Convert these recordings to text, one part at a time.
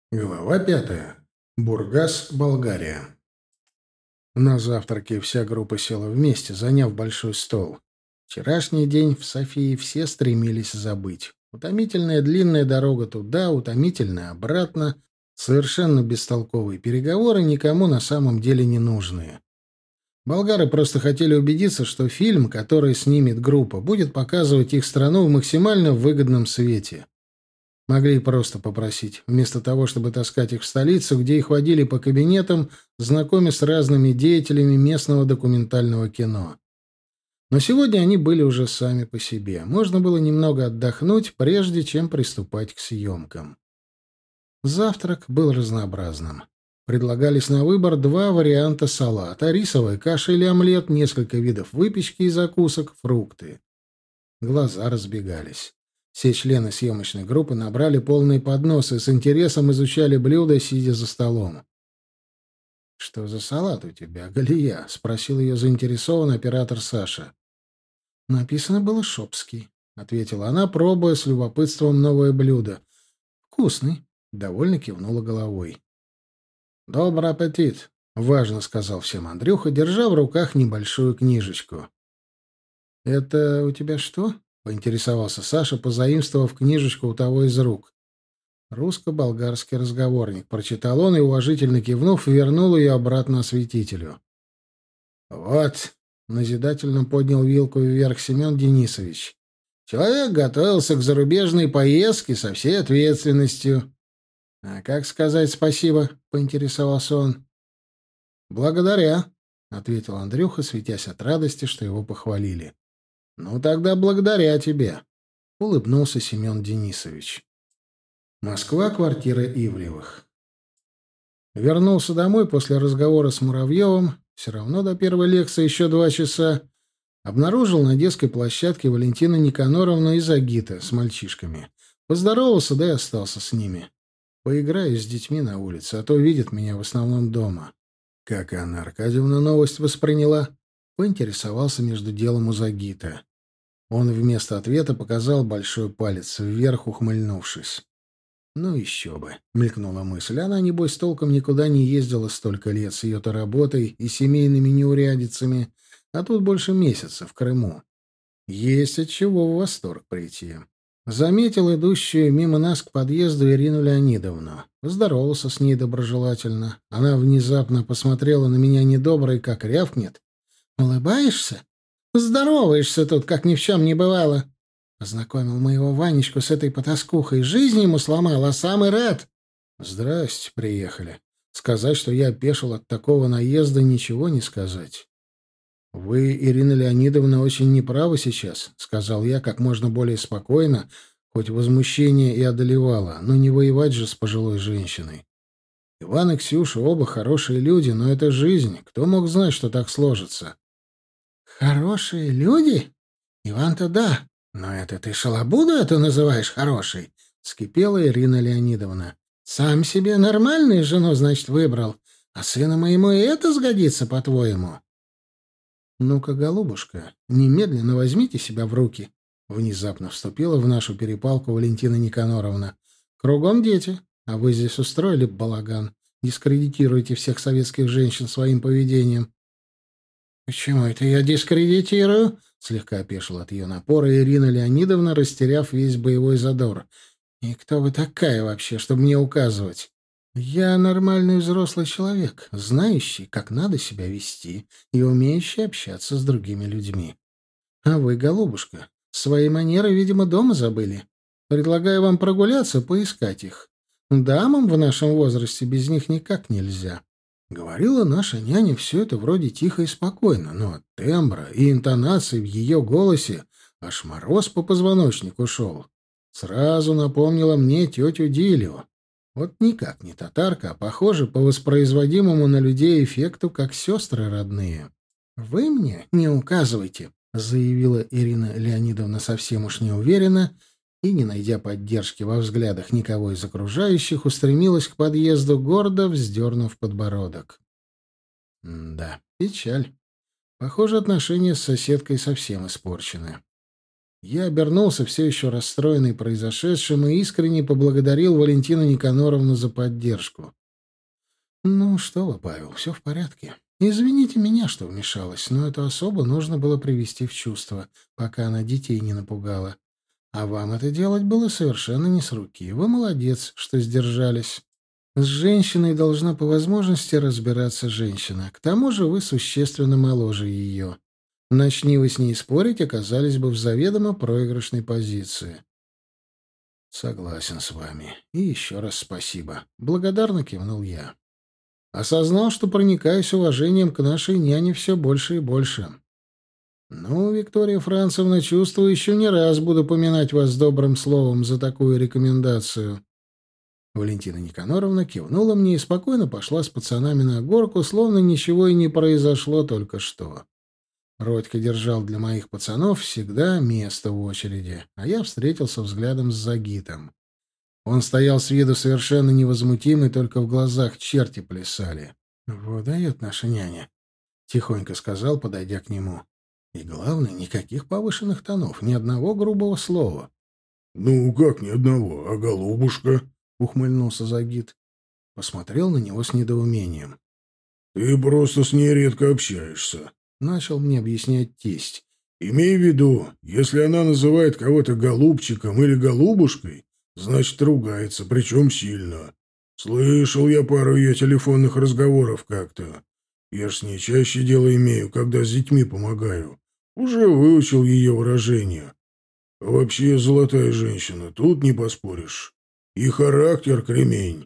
Глава 5. Бургас, Болгария. На завтраке вся группа села вместе, заняв большой стол. Вчерашний день в Софии все стремились забыть. Утомительная длинная дорога туда, утомительная обратно, совершенно бестолковые переговоры, никому на самом деле не нужные. Болгары просто хотели убедиться, что фильм, который снимет группа, будет показывать их страну в максимально выгодном свете. Могли и просто попросить, вместо того, чтобы таскать их в столицу, где их водили по кабинетам, знакомя с разными деятелями местного документального кино. Но сегодня они были уже сами по себе. Можно было немного отдохнуть, прежде чем приступать к съемкам. Завтрак был разнообразным. Предлагались на выбор два варианта салата: рисовая каша или омлет, несколько видов выпечки и закусок, фрукты. Глаза разбегались. Все члены съемочной группы набрали полные подносы и с интересом изучали блюда, сидя за столом. «Что за салат у тебя, Галия?» — спросил ее заинтересованный оператор Саша. «Написано было «шопский», — ответила она, пробуя с любопытством новое блюдо. «Вкусный», — довольно кивнула головой. «Добрый аппетит», — важно сказал всем Андрюха, держа в руках небольшую книжечку. «Это у тебя что?» — поинтересовался Саша, позаимствовав книжечку у того из рук. «Русско-болгарский разговорник», — прочитал он и, уважительно кивнув, вернул ее обратно осветителю. «Вот», — назидательно поднял вилку вверх Семен Денисович, — «человек готовился к зарубежной поездке со всей ответственностью». «А как сказать спасибо?» — поинтересовался он. «Благодаря», — ответил Андрюха, светясь от радости, что его похвалили. «Ну, тогда благодаря тебе», — улыбнулся Семен Денисович. Москва, квартира Ивлевых. Вернулся домой после разговора с Муравьевым, все равно до первой лекции еще 2 часа. Обнаружил на детской площадке Валентину Никаноровну и Загита с мальчишками. Поздоровался, да и остался с ними. Поиграю с детьми на улице, а то видят меня в основном дома. Как Анна Аркадьевна новость восприняла? Поинтересовался между делом у Загита. Он вместо ответа показал большой палец вверх, ухмыльнувшись. «Ну еще бы», — мелькнула мысль. «Она, небось, толком никуда не ездила столько лет с ее-то работой и семейными неурядицами, а тут больше месяца в Крыму. Есть от чего в восторг прийти». Заметил идущую мимо нас к подъезду Ирину Леонидовну. Поздоровался с ней доброжелательно. Она внезапно посмотрела на меня недобро и как рявкнет. «Улыбаешься? Здороваешься тут, как ни в чем не бывало. Познакомил моего Ванечку с этой потаскухой. Жизнь ему сломал, а сам и рад». «Здрасте, приехали. Сказать, что я опешил от такого наезда, ничего не сказать». «Вы, Ирина Леонидовна, очень неправы сейчас», — сказал я как можно более спокойно, хоть возмущение и одолевало, но не воевать же с пожилой женщиной. Иван и Ксюша оба хорошие люди, но это жизнь. Кто мог знать, что так сложится? «Хорошие люди? Иван-то да. Но это ты шалобуду это называешь хорошей?» — вскипела Ирина Леонидовна. «Сам себе нормальную жену, значит, выбрал. А сыну моему и это сгодится, по-твоему?» «Ну-ка, голубушка, немедленно возьмите себя в руки», — внезапно вступила в нашу перепалку Валентина Никаноровна. «Кругом дети, а вы здесь устроили балаган. Дискредитируете всех советских женщин своим поведением». «Почему это я дискредитирую?» — слегка опешила от ее напора Ирина Леонидовна, растеряв весь боевой задор. «И кто вы такая вообще, чтобы мне указывать?» «Я нормальный взрослый человек, знающий, как надо себя вести и умеющий общаться с другими людьми. А вы, голубушка, свои манеры, видимо, дома забыли. Предлагаю вам прогуляться, поискать их. Дамам в нашем возрасте без них никак нельзя». Говорила наша няня все это вроде тихо и спокойно, но от тембра и интонации в ее голосе аж мороз по позвоночнику шел. Сразу напомнила мне тетю Дилю. Вот никак не татарка, а похоже по воспроизводимому на людей эффекту, как сестры родные. «Вы мне не указывайте», — заявила Ирина Леонидовна совсем уж неуверенно и, не найдя поддержки во взглядах никого из окружающих, устремилась к подъезду, гордо вздернув подбородок. Да, печаль. Похоже, отношения с соседкой совсем испорчены. Я обернулся, все еще расстроенный произошедшим, и искренне поблагодарил Валентину Никаноровну за поддержку. «Ну что вы, Павел, все в порядке. Извините меня, что вмешалась, но эту особу нужно было привести в чувство, пока она детей не напугала. А вам это делать было совершенно не с руки. Вы молодец, что сдержались. С женщиной должна по возможности разбираться женщина. К тому же вы существенно моложе ее. Начни вы с ней спорить, оказались бы в заведомо проигрышной позиции». «Согласен с вами. И еще раз спасибо». Благодарно кивнул я. Осознал, что проникаюсь уважением к нашей няне все больше и больше. «Ну, Виктория Францевна, чувствую, еще не раз буду поминать вас добрым словом за такую рекомендацию». Валентина Никаноровна кивнула мне и спокойно пошла с пацанами на горку, словно ничего и не произошло только что. Родька держал для моих пацанов всегда место в очереди, а я встретился взглядом с Загитом. Он стоял с виду совершенно невозмутимый, только в глазах черти плясали. «Вот дает наша няня», — тихонько сказал, подойдя к нему. «И главное, никаких повышенных тонов, ни одного грубого слова». «Ну, как ни одного, а голубушка?» — ухмыльнулся Загит. Посмотрел на него с недоумением. «Ты просто с ней редко общаешься», — начал мне объяснять тесть. «Имей в виду, если она называет кого-то голубчиком или голубушкой, значит, ругается, причем сильно. Слышал я пару ее телефонных разговоров как-то. Я ж с ней чаще дело имею, когда с детьми помогаю. Уже выучил ее выражения. А вообще золотая женщина, тут не поспоришь. И характер кремень».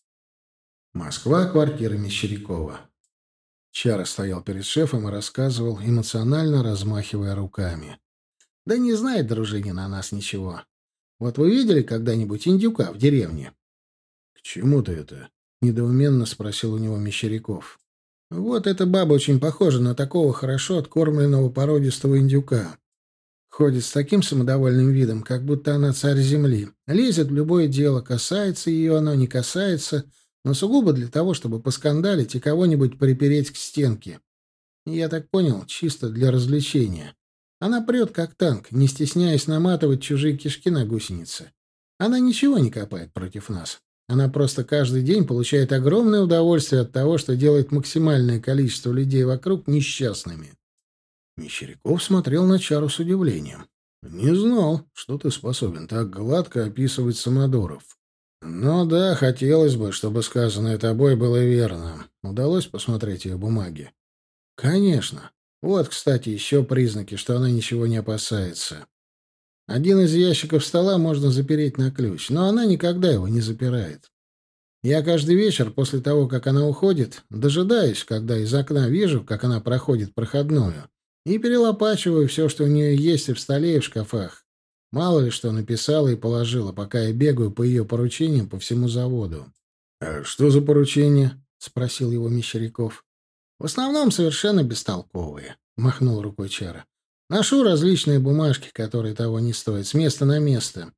Москва, квартира Мещерякова. Чара стоял перед шефом и рассказывал, эмоционально размахивая руками. «Да не знает дружинин о нас ничего. Вот вы видели когда-нибудь индюка в деревне?» «К чему ты это?» — недоуменно спросил у него Мещеряков. «Вот эта баба очень похожа на такого хорошо откормленного породистого индюка. Ходит с таким самодовольным видом, как будто она царь земли. Лезет в любое дело, касается ее оно, не касается, но сугубо для того, чтобы поскандалить и кого-нибудь припереть к стенке. Я так понял, чисто для развлечения. Она прет, как танк, не стесняясь наматывать чужие кишки на гусеницы. Она ничего не копает против нас. Она просто каждый день получает огромное удовольствие от того, что делает максимальное количество людей вокруг несчастными». Мещеряков смотрел на Чару с удивлением. «Не знал, что ты способен так гладко описывать самодуров. Ну да, хотелось бы, чтобы сказанное тобой было верно. Удалось посмотреть ее бумаги?» «Конечно. Вот, кстати, еще признаки, что она ничего не опасается. Один из ящиков стола можно запереть на ключ, но она никогда его не запирает. Я каждый вечер после того, как она уходит, дожидаюсь, когда из окна вижу, как она проходит проходную, и перелопачиваю все, что у нее есть и в столе, и в шкафах. Мало ли что написала и положила, пока я бегаю по ее поручениям по всему заводу». «А что за поручение?» — спросил его Мещеряков. «В основном совершенно бестолковые», — махнул рукой Чара. «Ношу различные бумажки, которые того не стоят, с места на место.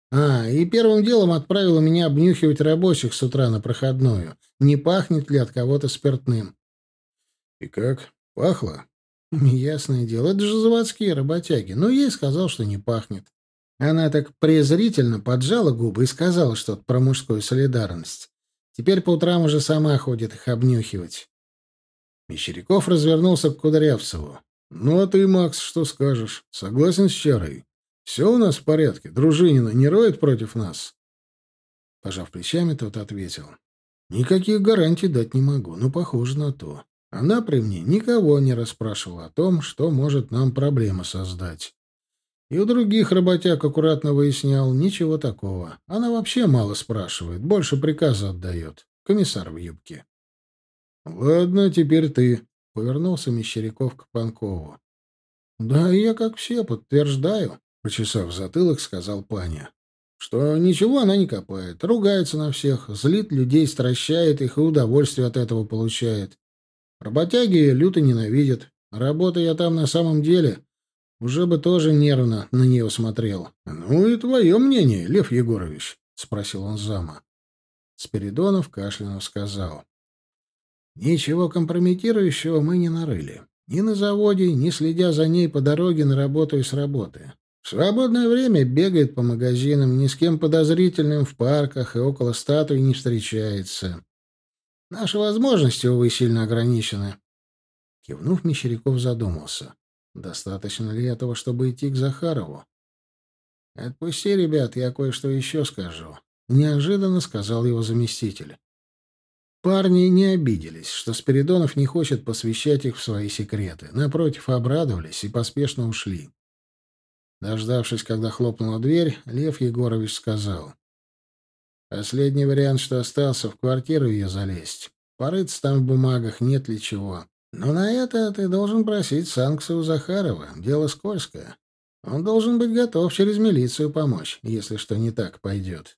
И первым делом отправила меня обнюхивать рабочих с утра на проходную. Не пахнет ли от кого-то спиртным?» «И как? Пахло?» «Ясное дело, это же заводские работяги. Но ей сказал, что не пахнет. Она так презрительно поджала губы и сказала что-то про мужскую солидарность. Теперь по утрам уже сама ходит их обнюхивать». Мещеряков развернулся к Кудрявцеву. «Ну, а ты, Макс, что скажешь? Согласен с Чарой? Все у нас в порядке? Дружинина не роет против нас?» Пожав плечами, тот ответил. «Никаких гарантий дать не могу, но похоже на то. Она при мне никого не расспрашивала о том, что может нам проблемы создать. И у других работяг аккуратно выяснял, ничего такого. Она вообще мало спрашивает, больше приказа отдает. Комиссар в юбке». «Ладно, теперь ты», — повернулся Мещеряков к Панкову. «Да я, как все, подтверждаю», — почесав затылок, сказал Паня. «Что ничего она не копает, ругается на всех, злит людей, стращает их и удовольствие от этого получает. Работяги ее люто ненавидят. Работая я там на самом деле, уже бы тоже нервно на нее смотрел». «Ну и твое мнение, Лев Егорович?» — спросил он зама. Спиридонов кашлянув сказал. «Ничего компрометирующего мы не нарыли. Ни на заводе, ни следя за ней по дороге на работу и с работы. В В свободное время бегает по магазинам, ни с кем подозрительным в парках и около статуи не встречается. Наши возможности, увы, сильно ограничены. Кивнув, Мещеряков задумался. Достаточно ли этого, чтобы идти к Захарову? «Отпусти, ребят, я кое-что еще скажу», — неожиданно сказал его заместитель. Парни не обиделись, что Спиридонов не хочет посвящать их в свои секреты. Напротив, обрадовались и поспешно ушли. Дождавшись, когда хлопнула дверь, Лев Егорович сказал: «Последний вариант, что остался, в квартиру ее залезть. Порыться там в бумагах, нет ли чего. Но на это ты должен просить санкцию у Захарова. Дело скользкое. Он должен быть готов через милицию помочь, если что не так пойдет».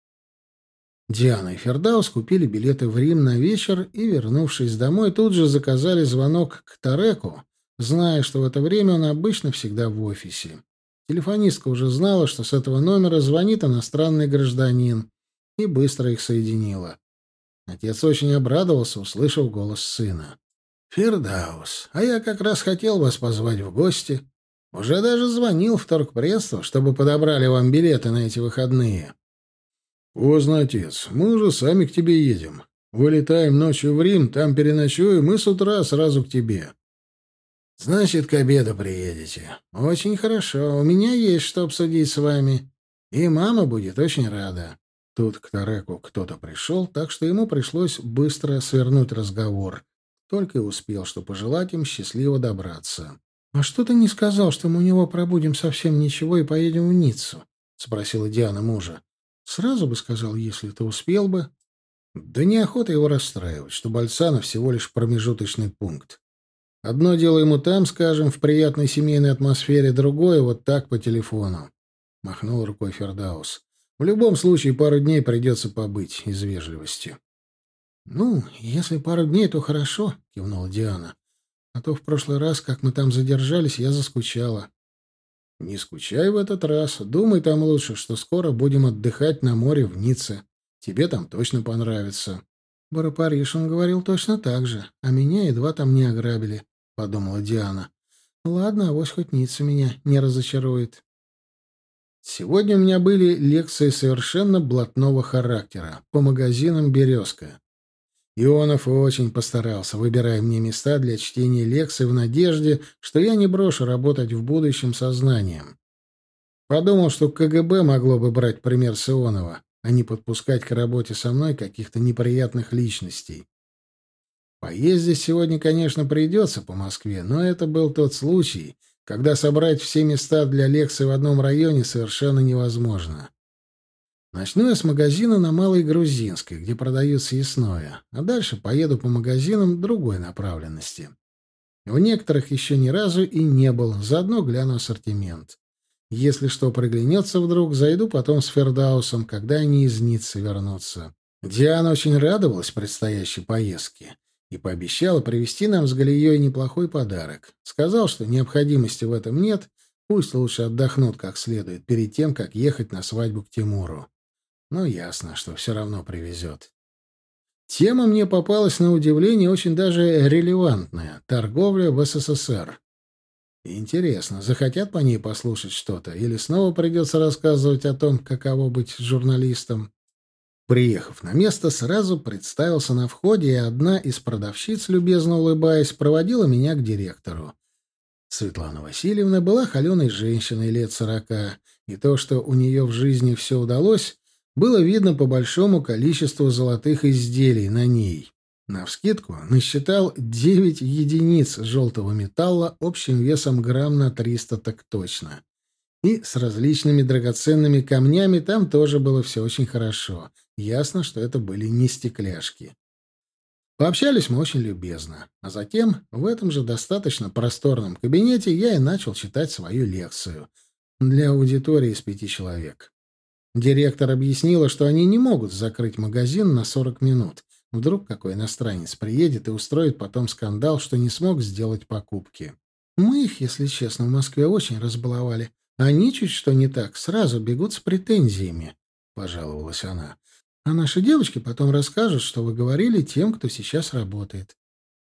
Диана и Фердаус купили билеты в Рим на вечер и, вернувшись домой, тут же заказали звонок к Тареку, зная, что в это время он обычно всегда в офисе. Телефонистка уже знала, что с этого номера звонит иностранный гражданин, и быстро их соединила. Отец очень обрадовался, услышав голос сына. «Фердаус, а я как раз хотел вас позвать в гости. Уже даже звонил в торгпредство, чтобы подобрали вам билеты на эти выходные». «Поздно, отец. Мы уже сами к тебе едем. Вылетаем ночью в Рим, там переночуем, и с утра сразу к тебе». «Значит, к обеду приедете. Очень хорошо. У меня есть что обсудить с вами. И мама будет очень рада». Тут к Тареку кто-то пришел, так что ему пришлось быстро свернуть разговор. Только и успел, что пожелать им счастливо добраться. «А что ты не сказал, что мы у него пробудем совсем ничего и поедем в Ниццу?» — спросила Диана мужа. «Сразу бы сказал, если ты успел бы». Да неохота его расстраивать, что Бальцанов всего лишь промежуточный пункт. Одно дело ему там, скажем, в приятной семейной атмосфере, другое вот так по телефону. Махнул рукой Фердаус. В любом случае пару дней придется побыть из вежливости. «Ну, если пару дней, то хорошо», — кивнула Диана. «А то в прошлый раз, как мы там задержались, я заскучала». «Не скучай в этот раз. Думай там лучше, что скоро будем отдыхать на море в Ницце. Тебе там точно понравится». «Барапаришин говорил точно так же, а меня едва там не ограбили», — подумала Диана. «Ладно, авось хоть Ницца меня не разочарует». Сегодня у меня были лекции совершенно блатного характера по магазинам «Березка». Ионов очень постарался, выбирая мне места для чтения лекций в надежде, что я не брошу работать в будущем сознанием. Подумал, что КГБ могло бы брать пример с Ионова, а не подпускать к работе со мной каких-то неприятных личностей. Поездить сегодня, конечно, придется по Москве, но это был тот случай, когда собрать все места для лекций в одном районе совершенно невозможно. Начну я с магазина на Малой Грузинской, где продают съестное, а дальше поеду по магазинам другой направленности. В некоторых еще ни разу и не был, заодно гляну ассортимент. Если что приглянется вдруг, зайду потом с Фердаусом, когда они из Ниццы вернутся. Диана очень радовалась предстоящей поездке и пообещала привезти нам с Галией неплохой подарок. Сказал, что необходимости в этом нет, пусть лучше отдохнут как следует перед тем, как ехать на свадьбу к Тимуру. Но ясно, что все равно привезет. Тема мне попалась на удивление очень даже релевантная — торговля в СССР. Интересно, захотят по ней послушать что-то, или снова придется рассказывать о том, каково быть журналистом? Приехав на место, сразу представился на входе, и одна из продавщиц, любезно улыбаясь, проводила меня к директору. Светлана Васильевна была холеной женщиной лет 40, и то, что у нее в жизни все удалось, было видно по большому количеству золотых изделий на ней. Навскидку насчитал 9 единиц желтого металла общим весом грамм на 300 так точно. И с различными драгоценными камнями там тоже было все очень хорошо. Ясно, что это были не стекляшки. Пообщались мы очень любезно, а затем в этом же достаточно просторном кабинете я и начал читать свою лекцию для аудитории из 5 человек. Директор объяснила, что они не могут закрыть магазин на 40 минут. Вдруг какой иностранец приедет и устроит потом скандал, что не смог сделать покупки. Мы их, если честно, в Москве очень разбаловали. Они чуть что не так, сразу бегут с претензиями, — пожаловалась она. А наши девочки потом расскажут, что вы говорили тем, кто сейчас работает.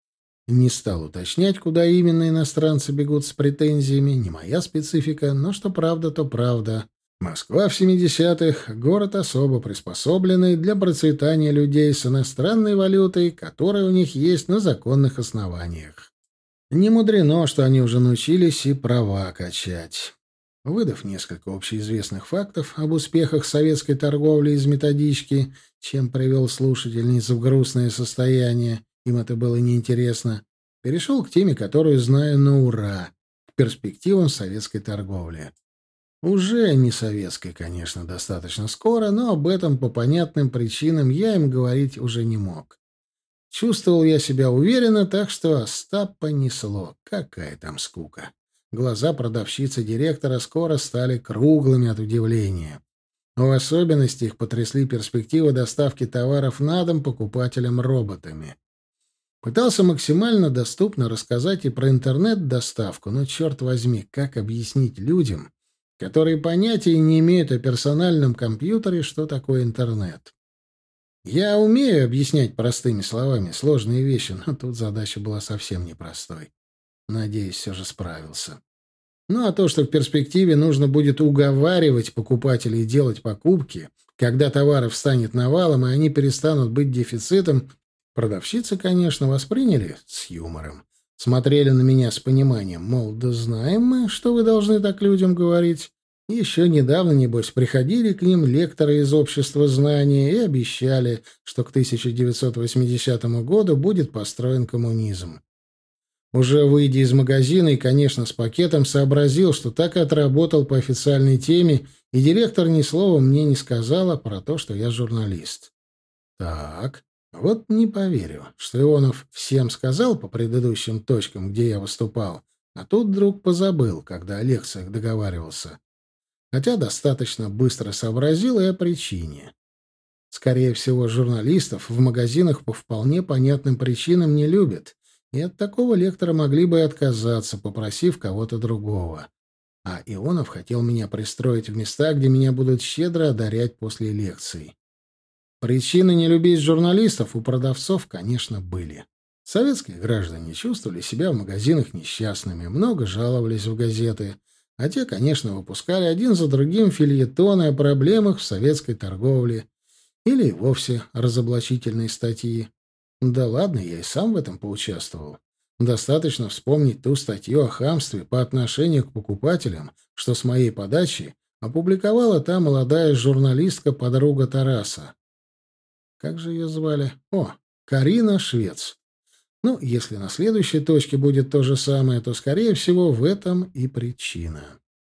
Не стал уточнять, куда именно иностранцы бегут с претензиями, не моя специфика, но что правда, то правда. Москва в 70-х — город особо приспособленный для процветания людей с иностранной валютой, которая у них есть на законных основаниях. Не мудрено, что они уже научились и права качать. Выдав несколько общеизвестных фактов об успехах советской торговли из методички, чем привел слушательниц в грустное состояние, им это было неинтересно, перешел к теме, которую знаю на ура, к перспективам советской торговли. Уже не советской, конечно, достаточно скоро, но об этом по понятным причинам я им говорить уже не мог. Чувствовал я себя уверенно, так что Остапа несло. Какая там скука. Глаза продавщицы директора скоро стали круглыми от удивления. В особенности их потрясли перспективы доставки товаров на дом покупателям роботами. Пытался максимально доступно рассказать и про интернет-доставку, но, черт возьми, как объяснить людям, которые понятия не имеют о персональном компьютере, что такое интернет? Я умею объяснять простыми словами сложные вещи, но тут задача была совсем непростой. Надеюсь, все же справился. Ну а то, что в перспективе нужно будет уговаривать покупателей делать покупки, когда товаров станет навалом, и они перестанут быть дефицитом, продавщицы, конечно, восприняли с юмором. Смотрели на меня с пониманием, мол, да знаем мы, что вы должны так людям говорить. Еще недавно, небось, приходили к ним лекторы из общества знания и обещали, что к 1980 году будет построен коммунизм. Уже выйдя из магазина и, конечно, с пакетом, сообразил, что так и отработал по официальной теме, и директор ни слова мне не сказала про то, что я журналист. Так, вот не поверю, что Ионов всем сказал по предыдущим точкам, где я выступал, а тут вдруг позабыл, когда о лекциях договаривался. Хотя достаточно быстро сообразил и о причине. Скорее всего, журналистов в магазинах по вполне понятным причинам не любят, и от такого лектора могли бы и отказаться, попросив кого-то другого. А Ионов хотел меня пристроить в места, где меня будут щедро одарять после лекций. Причины не любить журналистов у продавцов, конечно, были. Советские граждане чувствовали себя в магазинах несчастными, много жаловались в газеты, а те, конечно, выпускали один за другим фельетоны о проблемах в советской торговле или и вовсе разоблачительные статьи. Да ладно, я и сам в этом поучаствовал. Достаточно вспомнить ту статью о хамстве по отношению к покупателям, что с моей подачи опубликовала та молодая журналистка, подруга Тараса. Как же ее звали? О, Карина Швец. Ну, если на следующей точке будет то же самое, то, скорее всего, в этом и причина.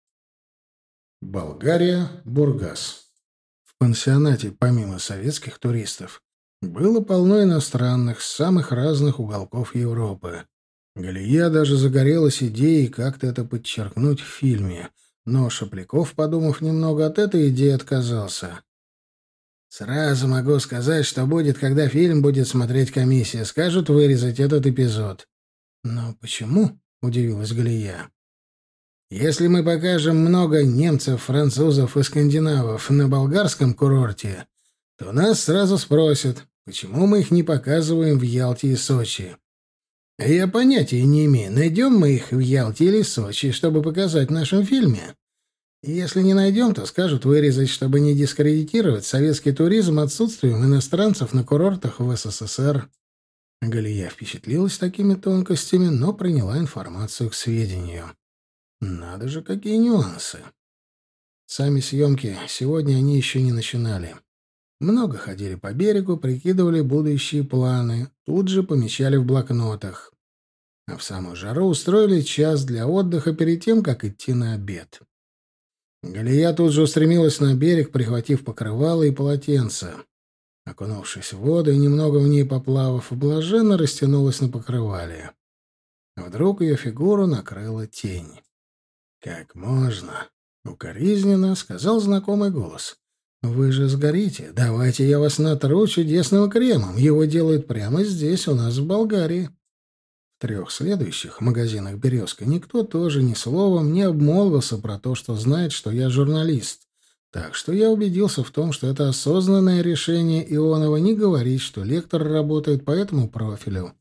Болгария, Бургас. В пансионате, помимо советских туристов, было полно иностранных с самых разных уголков Европы. Галия даже загорелась идеей как-то это подчеркнуть в фильме, но Шапляков, подумав немного, от этой идеи отказался. «Сразу могу сказать, что будет, когда фильм будет смотреть комиссия. Скажут вырезать этот эпизод». «Но почему?» — удивилась Галия. «Если мы покажем много немцев, французов и скандинавов на болгарском курорте, то нас сразу спросят, почему мы их не показываем в Ялте и Сочи. А я понятия не имею, найдем мы их в Ялте или Сочи, чтобы показать в нашем фильме. Если не найдем, то скажут вырезать, чтобы не дискредитировать советский туризм отсутствием иностранцев на курортах в СССР». Галия впечатлилась такими тонкостями, но приняла информацию к сведению. Надо же, какие нюансы. Сами съемки сегодня они еще не начинали. Много ходили по берегу, прикидывали будущие планы, тут же помечали в блокнотах. А в самую жару устроили час для отдыха перед тем, как идти на обед. Галия тут же устремилась на берег, прихватив покрывало и полотенце. Окунувшись в воду и немного в ней поплавав, блаженно растянулась на покрывале. Вдруг ее фигуру накрыла тень. «Как можно?» — укоризненно сказал знакомый голос. «Вы же сгорите. Давайте я вас натру чудесным кремом. Его делают прямо здесь, у нас в Болгарии». В 3 следующих магазинах «Березка» никто тоже ни словом не обмолвился про то, что знает, что я журналист. Так что я убедился в том, что это осознанное решение Ионова не говорить, что лектор работает по этому профилю.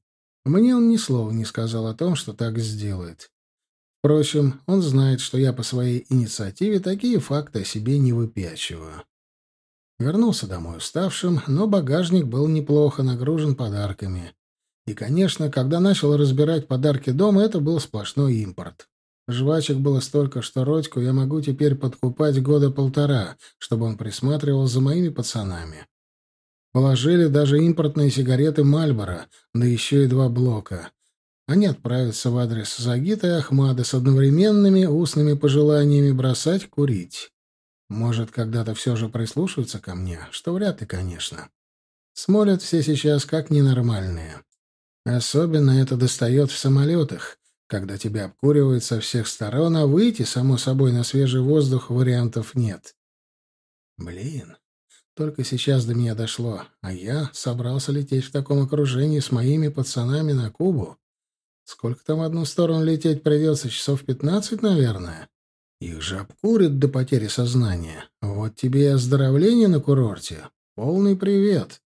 Мне он ни слова не сказал о том, что так сделает. Впрочем, он знает, что я по своей инициативе такие факты о себе не выпячиваю. Вернулся домой уставшим, но багажник был неплохо нагружен подарками. И, конечно, когда начал разбирать подарки дома, это был сплошной импорт. Жвачек было столько, что Родьку я могу теперь подкупать года полтора, чтобы он присматривал за моими пацанами. Положили даже импортные сигареты «Мальборо», да еще и 2 блока. Они отправятся в адрес Загита и Ахмада с одновременными устными пожеланиями бросать курить. Может, когда-то все же прислушаются ко мне, что вряд ли, конечно. Смотрят все сейчас как ненормальные. Особенно это достает в самолетах, когда тебя обкуривают со всех сторон, а выйти, само собой, на свежий воздух вариантов нет. Блин, только сейчас до меня дошло, а я собрался лететь в таком окружении с моими пацанами на Кубу. Сколько там в одну сторону лететь придется? Часов 15, наверное. Их же обкурят до потери сознания. Вот тебе и оздоровление на курорте. Полный привет.